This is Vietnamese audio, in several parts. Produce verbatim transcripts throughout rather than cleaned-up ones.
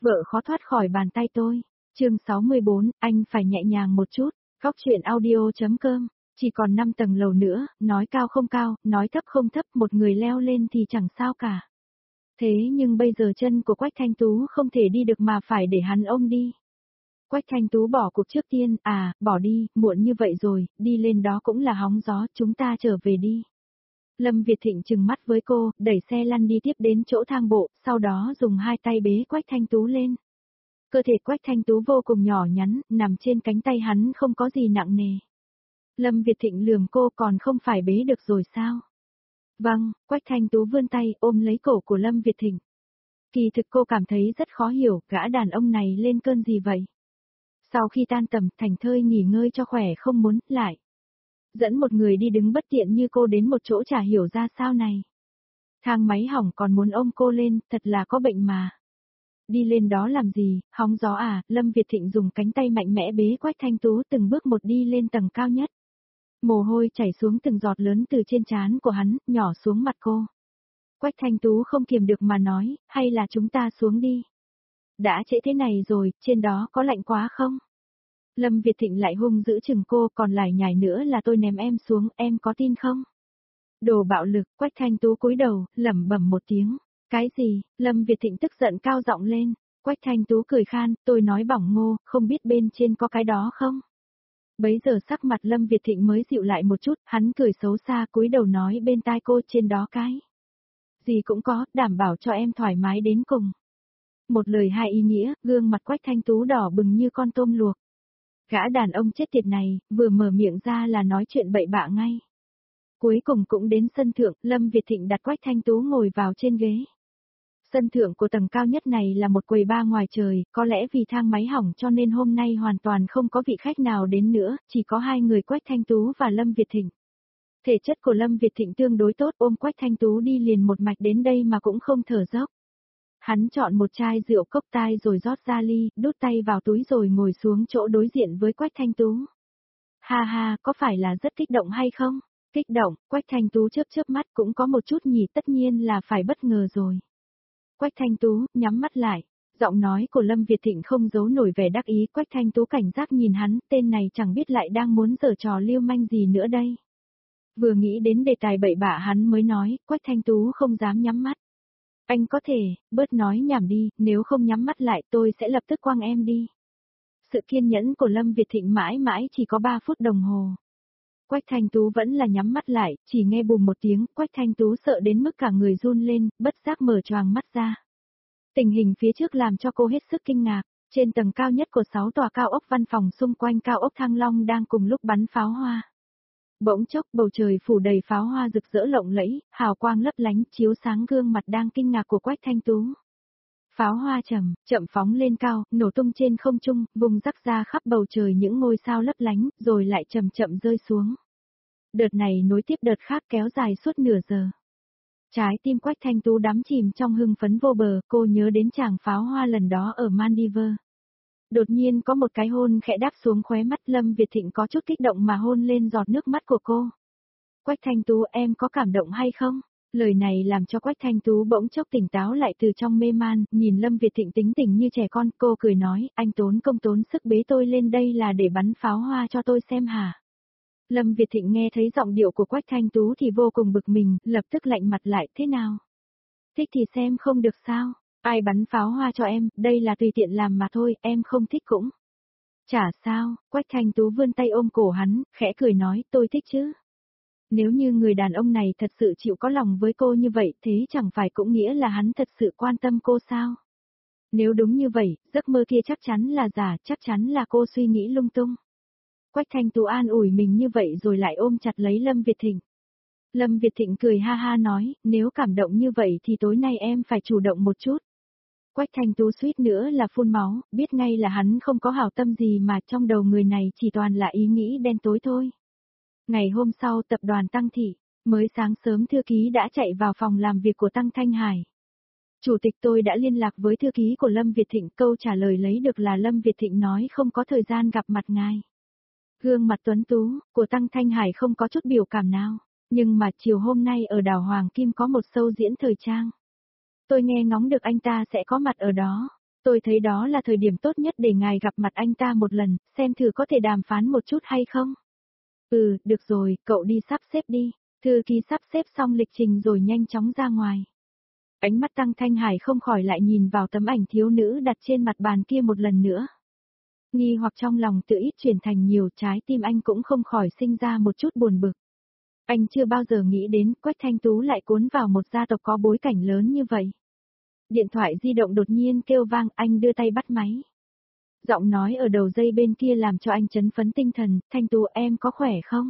vợ khó thoát khỏi bàn tay tôi. Chương sáu mươi bốn, anh phải nhẹ nhàng một chút. Góc truyện audio.com. Chỉ còn năm tầng lầu nữa, nói cao không cao, nói thấp không thấp, một người leo lên thì chẳng sao cả. Thế nhưng bây giờ chân của Quách Thanh Tú không thể đi được mà phải để hắn ôm đi. Quách Thanh Tú bỏ cuộc trước tiên, à, bỏ đi, muộn như vậy rồi, đi lên đó cũng là hóng gió, chúng ta trở về đi. Lâm Việt Thịnh trừng mắt với cô, đẩy xe lăn đi tiếp đến chỗ thang bộ, sau đó dùng hai tay bế Quách Thanh Tú lên. Cơ thể Quách Thanh Tú vô cùng nhỏ nhắn, nằm trên cánh tay hắn không có gì nặng nề. Lâm Việt Thịnh lườm cô, còn không phải bế được rồi sao? Vâng, Quách Thanh Tú vươn tay ôm lấy cổ của Lâm Việt Thịnh. Kỳ thực cô cảm thấy rất khó hiểu, gã đàn ông này lên cơn gì vậy? Sau khi tan tầm, thành thơi nghỉ ngơi cho khỏe không muốn, lại dẫn một người đi đứng bất tiện như cô đến một chỗ chả hiểu ra sao này. Thang máy hỏng còn muốn ôm cô lên, thật là có bệnh mà. Đi lên đó làm gì, hóng gió à? Lâm Việt Thịnh dùng cánh tay mạnh mẽ bế Quách Thanh Tú từng bước một đi lên tầng cao nhất. Mồ hôi chảy xuống từng giọt lớn từ trên trán của hắn, nhỏ xuống mặt cô. Quách Thanh Tú không kiềm được mà nói, hay là chúng ta xuống đi. Đã trễ thế này rồi, trên đó có lạnh quá không? Lâm Việt Thịnh lại hung giữ chừng cô, còn lại nhảy nữa là tôi ném em xuống, em có tin không? Đồ bạo lực, Quách Thanh Tú cúi đầu, lẩm bẩm một tiếng. Cái gì? Lâm Việt Thịnh tức giận cao giọng lên. Quách Thanh Tú cười khan, tôi nói bỏng ngô, không biết bên trên có cái đó không? Bấy giờ sắc mặt Lâm Việt Thịnh mới dịu lại một chút, hắn cười xấu xa cúi đầu nói bên tai cô, trên đó cái gì cũng có, đảm bảo cho em thoải mái đến cùng. Một lời hai ý nghĩa, gương mặt Quách Thanh Tú đỏ bừng như con tôm luộc. Gã đàn ông chết tiệt này, vừa mở miệng ra là nói chuyện bậy bạ ngay. Cuối cùng cũng đến sân thượng, Lâm Việt Thịnh đặt Quách Thanh Tú ngồi vào trên ghế. Sân thượng của tầng cao nhất này là một quầy bar ngoài trời, có lẽ vì thang máy hỏng cho nên hôm nay hoàn toàn không có vị khách nào đến nữa, chỉ có hai người Quách Thanh Tú và Lâm Việt Thịnh. Thể chất của Lâm Việt Thịnh tương đối tốt, ôm Quách Thanh Tú đi liền một mạch đến đây mà cũng không thở dốc. Hắn chọn một chai rượu cốc tai rồi rót ra ly, đút tay vào túi rồi ngồi xuống chỗ đối diện với Quách Thanh Tú. Ha ha, có phải là rất kích động hay không? Kích động, Quách Thanh Tú chớp chớp mắt, cũng có một chút nhỉ, tất nhiên là phải bất ngờ rồi. Quách Thanh Tú, nhắm mắt lại. Giọng nói của Lâm Việt Thịnh không giấu nổi vẻ đắc ý, Quách Thanh Tú cảnh giác nhìn hắn, tên này chẳng biết lại đang muốn giở trò lưu manh gì nữa đây. Vừa nghĩ đến đề tài bậy bạ hắn mới nói, Quách Thanh Tú không dám nhắm mắt. Anh có thể, bớt nói nhảm đi, nếu không nhắm mắt lại tôi sẽ lập tức quăng em đi. Sự kiên nhẫn của Lâm Việt Thịnh mãi mãi chỉ có ba phút đồng hồ. Quách Thanh Tú vẫn là nhắm mắt lại, chỉ nghe bùm một tiếng, Quách Thanh Tú sợ đến mức cả người run lên, bất giác mở choàng mắt ra. Tình hình phía trước làm cho cô hết sức kinh ngạc, trên tầng cao nhất của sáu tòa cao ốc văn phòng xung quanh cao ốc Thăng Long đang cùng lúc bắn pháo hoa. Bỗng chốc bầu trời phủ đầy pháo hoa rực rỡ lộng lẫy, hào quang lấp lánh chiếu sáng gương mặt đang kinh ngạc của Quách Thanh Tú. Pháo hoa chậm, chậm phóng lên cao, nổ tung trên không trung, vùng rắc ra khắp bầu trời những ngôi sao lấp lánh, rồi lại chậm chậm rơi xuống. Đợt này nối tiếp đợt khác kéo dài suốt nửa giờ. Trái tim Quách Thanh Tú đắm chìm trong hưng phấn vô bờ, cô nhớ đến chàng pháo hoa lần đó ở Maldives. Đột nhiên có một cái hôn khẽ đáp xuống khóe mắt, Lâm Việt Thịnh có chút kích động mà hôn lên giọt nước mắt của cô. Quách Thanh Tú, em có cảm động hay không? Lời này làm cho Quách Thanh Tú bỗng chốc tỉnh táo lại từ trong mê man, nhìn Lâm Việt Thịnh tính tình như trẻ con, cô cười nói, anh tốn công tốn sức bế tôi lên đây là để bắn pháo hoa cho tôi xem hả? Lâm Việt Thịnh nghe thấy giọng điệu của Quách Thanh Tú thì vô cùng bực mình, lập tức lạnh mặt lại, thế nào? Thích thì xem không được sao? Ai bắn pháo hoa cho em, đây là tùy tiện làm mà thôi, em không thích cũng. Chả sao, Quách Thanh Tú vươn tay ôm cổ hắn, khẽ cười nói, tôi thích chứ. Nếu như người đàn ông này thật sự chịu có lòng với cô như vậy, thế chẳng phải cũng nghĩa là hắn thật sự quan tâm cô sao? Nếu đúng như vậy, giấc mơ kia chắc chắn là giả, chắc chắn là cô suy nghĩ lung tung. Quách Thanh Tú an ủi mình như vậy rồi lại ôm chặt lấy Lâm Việt Thịnh. Lâm Việt Thịnh cười ha ha nói, nếu cảm động như vậy thì tối nay em phải chủ động một chút. Quách Thanh Tú suýt nữa là phun máu, biết ngay là hắn không có hảo tâm gì mà trong đầu người này chỉ toàn là ý nghĩ đen tối thôi. Ngày hôm sau tập đoàn Tăng Thị, mới sáng sớm thư ký đã chạy vào phòng làm việc của Tăng Thanh Hải. Chủ tịch tôi đã liên lạc với thư ký của Lâm Việt Thịnh, câu trả lời lấy được là Lâm Việt Thịnh nói không có thời gian gặp mặt ngài. Gương mặt tuấn tú của Tăng Thanh Hải không có chút biểu cảm nào, nhưng mà chiều hôm nay ở đảo Hoàng Kim có một show diễn thời trang. Tôi nghe ngóng được anh ta sẽ có mặt ở đó. Tôi thấy đó là thời điểm tốt nhất để ngài gặp mặt anh ta một lần, xem thử có thể đàm phán một chút hay không. Ừ, được rồi, cậu đi sắp xếp đi. Thư ký sắp xếp xong lịch trình rồi nhanh chóng ra ngoài. Ánh mắt Tăng Thanh Hải không khỏi lại nhìn vào tấm ảnh thiếu nữ đặt trên mặt bàn kia một lần nữa. Nghi hoặc trong lòng tự ít chuyển thành nhiều, trái tim anh cũng không khỏi sinh ra một chút buồn bực. Anh chưa bao giờ nghĩ đến Quách Thanh Tú lại cuốn vào một gia tộc có bối cảnh lớn như vậy. Điện thoại di động đột nhiên kêu vang, anh đưa tay bắt máy. Giọng nói ở đầu dây bên kia làm cho anh chấn phấn tinh thần, Thanh Tú em có khỏe không?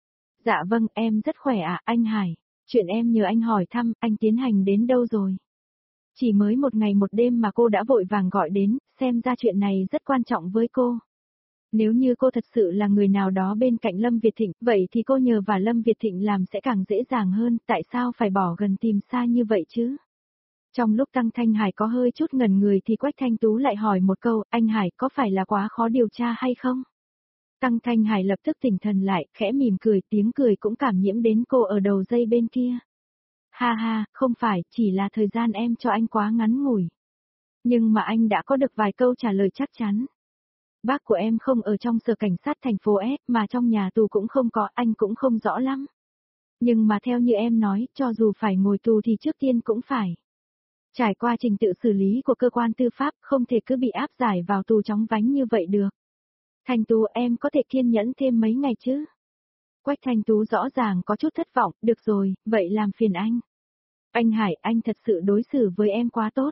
Dạ vâng, em rất khỏe ạ, anh Hải. Chuyện em nhờ anh hỏi thăm, anh tiến hành đến đâu rồi? Chỉ mới một ngày một đêm mà cô đã vội vàng gọi đến, xem ra chuyện này rất quan trọng với cô. Nếu như cô thật sự là người nào đó bên cạnh Lâm Việt Thịnh, vậy thì cô nhờ và Lâm Việt Thịnh làm sẽ càng dễ dàng hơn, tại sao phải bỏ gần tìm xa như vậy chứ? Trong lúc Tăng Thanh Hải có hơi chút ngẩn người thì Quách Thanh Tú lại hỏi một câu, anh Hải có phải là quá khó điều tra hay không? Tăng Thanh Hải lập tức tỉnh thần lại, khẽ mỉm cười, tiếng cười cũng cảm nhiễm đến cô ở đầu dây bên kia. Ha ha, không phải, chỉ là thời gian em cho anh quá ngắn ngủi. Nhưng mà anh đã có được vài câu trả lời chắc chắn. Bác của em không ở trong sở cảnh sát thành phố S mà trong nhà tù cũng không có, anh cũng không rõ lắm. Nhưng mà theo như em nói, cho dù phải ngồi tù thì trước tiên cũng phải trải qua trình tự xử lý của cơ quan tư pháp, không thể cứ bị áp giải vào tù chóng vánh như vậy được. Thanh Tú em có thể kiên nhẫn thêm mấy ngày chứ? Quách Thanh Tú rõ ràng có chút thất vọng, được rồi, vậy làm phiền anh. Anh Hải, anh thật sự đối xử với em quá tốt.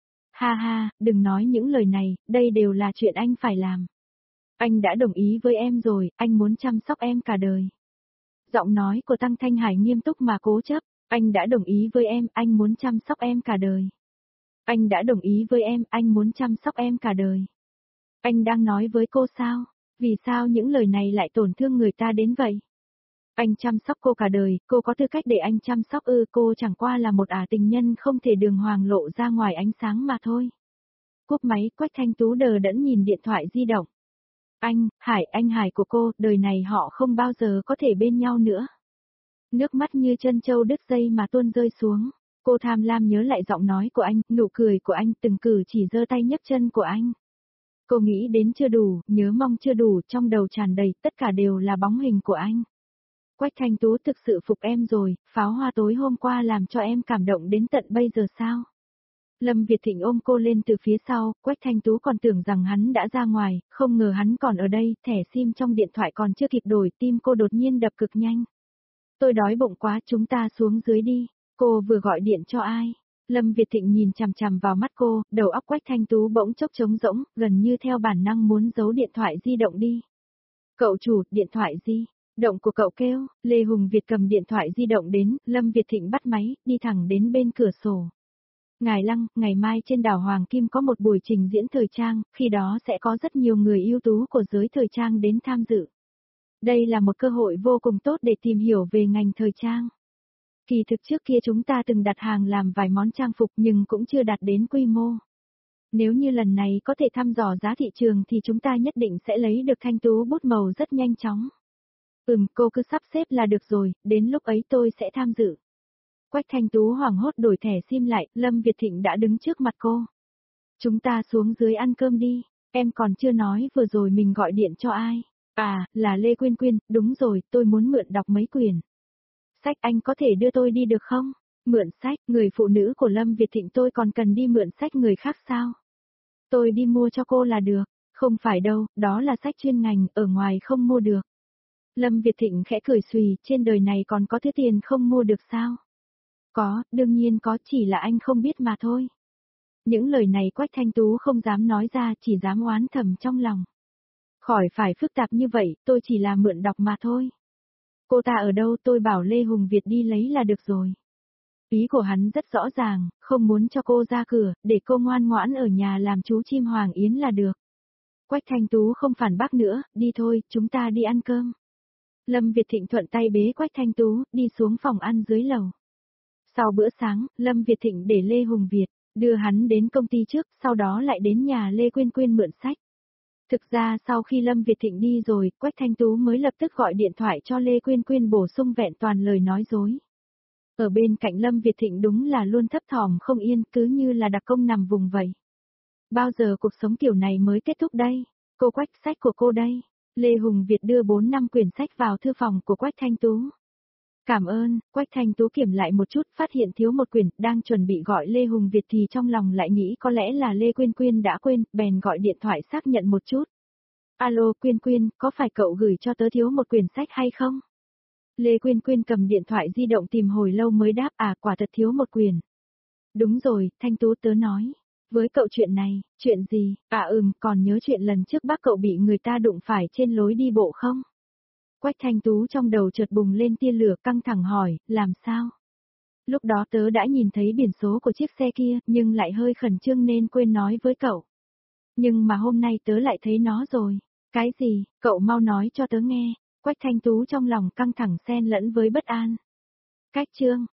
Ha ha, đừng nói những lời này, đây đều là chuyện anh phải làm. Anh đã đồng ý với em rồi, anh muốn chăm sóc em cả đời. Giọng nói của Tăng Thanh Hải nghiêm túc mà cố chấp, anh đã đồng ý với em, anh muốn chăm sóc em cả đời. Anh đã đồng ý với em, anh muốn chăm sóc em cả đời. Anh đang nói với cô sao? Vì sao những lời này lại tổn thương người ta đến vậy? Anh chăm sóc cô cả đời, cô có tư cách để anh chăm sóc ư? Cô chẳng qua là một ả tình nhân không thể đường hoàng lộ ra ngoài ánh sáng mà thôi. Cúp máy, Quách Thanh Tú đờ đẫn nhìn điện thoại di động. Anh, Hải, anh Hải của cô, đời này họ không bao giờ có thể bên nhau nữa. Nước mắt như chân châu đứt dây mà tuôn rơi xuống. Cô tham lam nhớ lại giọng nói của anh, nụ cười của anh, từng cử chỉ giơ tay nhấc chân của anh. Cô nghĩ đến chưa đủ, nhớ mong chưa đủ, trong đầu tràn đầy, tất cả đều là bóng hình của anh. Quách Thanh Tú thực sự phục em rồi, pháo hoa tối hôm qua làm cho em cảm động đến tận bây giờ sao? Lâm Việt Thịnh ôm cô lên từ phía sau, Quách Thanh Tú còn tưởng rằng hắn đã ra ngoài, không ngờ hắn còn ở đây, thẻ sim trong điện thoại còn chưa kịp đổi, tim cô đột nhiên đập cực nhanh. Tôi đói bụng quá, chúng ta xuống dưới đi, cô vừa gọi điện cho ai? Lâm Việt Thịnh nhìn chằm chằm vào mắt cô, đầu óc Quách Thanh Tú bỗng chốc trống rỗng, gần như theo bản năng muốn giấu điện thoại di động đi. Cậu chủ, điện thoại di động của cậu kêu, Lê Hùng Việt cầm điện thoại di động đến, Lâm Việt Thịnh bắt máy, đi thẳng đến bên cửa sổ. Ngài Lăng, ngày mai trên đảo Hoàng Kim có một buổi trình diễn thời trang, khi đó sẽ có rất nhiều người ưu tú của giới thời trang đến tham dự. Đây là một cơ hội vô cùng tốt để tìm hiểu về ngành thời trang. Kỳ thực trước kia chúng ta từng đặt hàng làm vài món trang phục nhưng cũng chưa đạt đến quy mô. Nếu như lần này có thể thăm dò giá thị trường thì chúng ta nhất định sẽ lấy được Thanh Tú bút màu rất nhanh chóng. Ừm, cô cứ sắp xếp là được rồi, đến lúc ấy tôi sẽ tham dự. Quách Thanh Tú hoảng hốt đổi thẻ sim lại, Lâm Việt Thịnh đã đứng trước mặt cô. Chúng ta xuống dưới ăn cơm đi, em còn chưa nói vừa rồi mình gọi điện cho ai. À, là Lê Quyên Quyên, đúng rồi, tôi muốn mượn đọc mấy quyển. Sách anh có thể đưa tôi đi được không? Mượn sách, người phụ nữ của Lâm Việt Thịnh tôi còn cần đi mượn sách người khác sao? Tôi đi mua cho cô là được, không phải đâu, đó là sách chuyên ngành, ở ngoài không mua được. Lâm Việt Thịnh khẽ cười xùy, trên đời này còn có thứ tiền không mua được sao? Có, đương nhiên có, chỉ là anh không biết mà thôi. Những lời này Quách Thanh Tú không dám nói ra, chỉ dám oán thầm trong lòng. Khỏi phải phức tạp như vậy, tôi chỉ là mượn đọc mà thôi. Cô ta ở đâu tôi bảo Lê Hùng Việt đi lấy là được rồi. Ý của hắn rất rõ ràng, không muốn cho cô ra cửa, để cô ngoan ngoãn ở nhà làm chú chim Hoàng Yến là được. Quách Thanh Tú không phản bác nữa, đi thôi, chúng ta đi ăn cơm. Lâm Việt Thịnh thuận tay bế Quách Thanh Tú, đi xuống phòng ăn dưới lầu. Sau bữa sáng, Lâm Việt Thịnh để Lê Hùng Việt, đưa hắn đến công ty trước, sau đó lại đến nhà Lê Quyên Quyên mượn sách. Thực ra sau khi Lâm Việt Thịnh đi rồi, Quách Thanh Tú mới lập tức gọi điện thoại cho Lê Quyên Quyên bổ sung vẹn toàn lời nói dối. Ở bên cạnh Lâm Việt Thịnh đúng là luôn thấp thỏm không yên, cứ như là đặc công nằm vùng vậy. Bao giờ cuộc sống kiểu này mới kết thúc đây? Cô Quách, sách của cô đây. Lê Hùng Việt đưa bốn năm quyển sách vào thư phòng của Quách Thanh Tú. Cảm ơn. Quách Thanh Tú kiểm lại một chút, phát hiện thiếu một quyển, đang chuẩn bị gọi Lê Hùng Việt thì trong lòng lại nghĩ có lẽ là Lê Quyên Quyên đã quên, bèn gọi điện thoại xác nhận một chút. Alo Quyên Quyên, có phải cậu gửi cho tớ thiếu một quyển sách hay không? Lê Quyên Quyên cầm điện thoại di động tìm hồi lâu mới đáp, à quả thật thiếu một quyển. Đúng rồi, Thanh Tú, tớ nói với cậu chuyện này. Chuyện gì? À ừm, còn nhớ chuyện lần trước bác cậu bị người ta đụng phải trên lối đi bộ không? Quách Thanh Tú trong đầu chợt bùng lên tia lửa, căng thẳng hỏi, làm sao? Lúc đó tớ đã nhìn thấy biển số của chiếc xe kia, nhưng lại hơi khẩn trương nên quên nói với cậu. Nhưng mà hôm nay tớ lại thấy nó rồi. Cái gì? Cậu mau nói cho tớ nghe. Quách Thanh Tú trong lòng căng thẳng xen lẫn với bất an. Cách chương